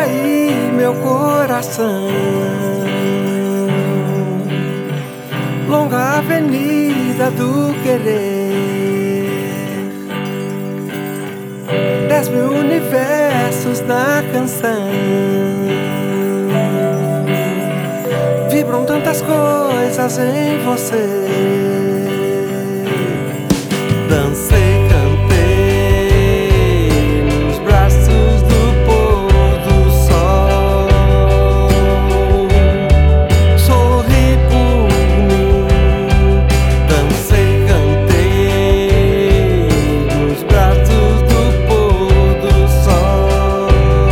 aí, meu coração. Longa avenida do querer, 10.000 universos na canção. Vibram tantas coisas em você. Dancei, cantei nos braços do pôr do sol. Sorri por mim. Dancei, cantei nos braços do pôr do sol.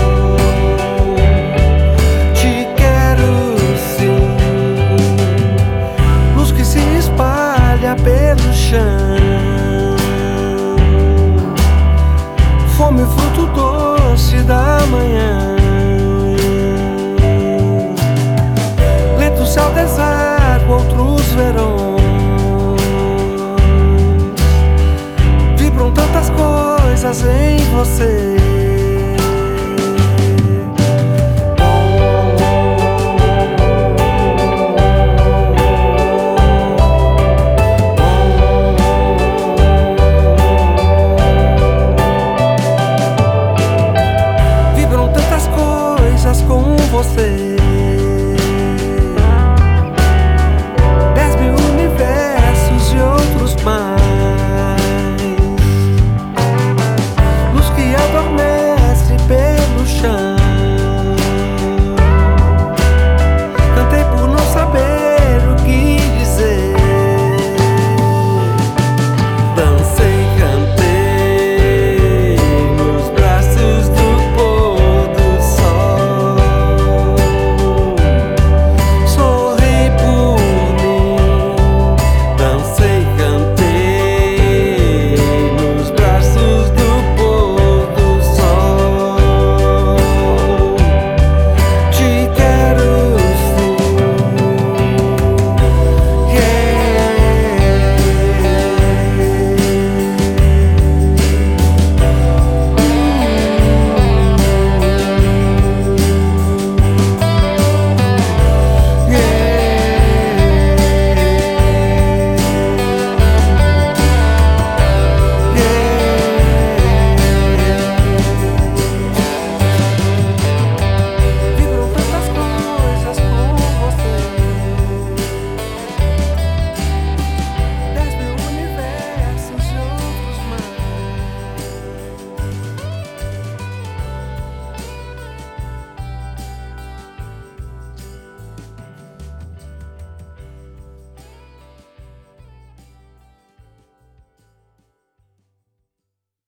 Te quero sim, luz que se espalha pelo chão. Fome, fruto doce da manhã. Lento céu deserto, outros verões. Vibram tantas coisas em você. Com você.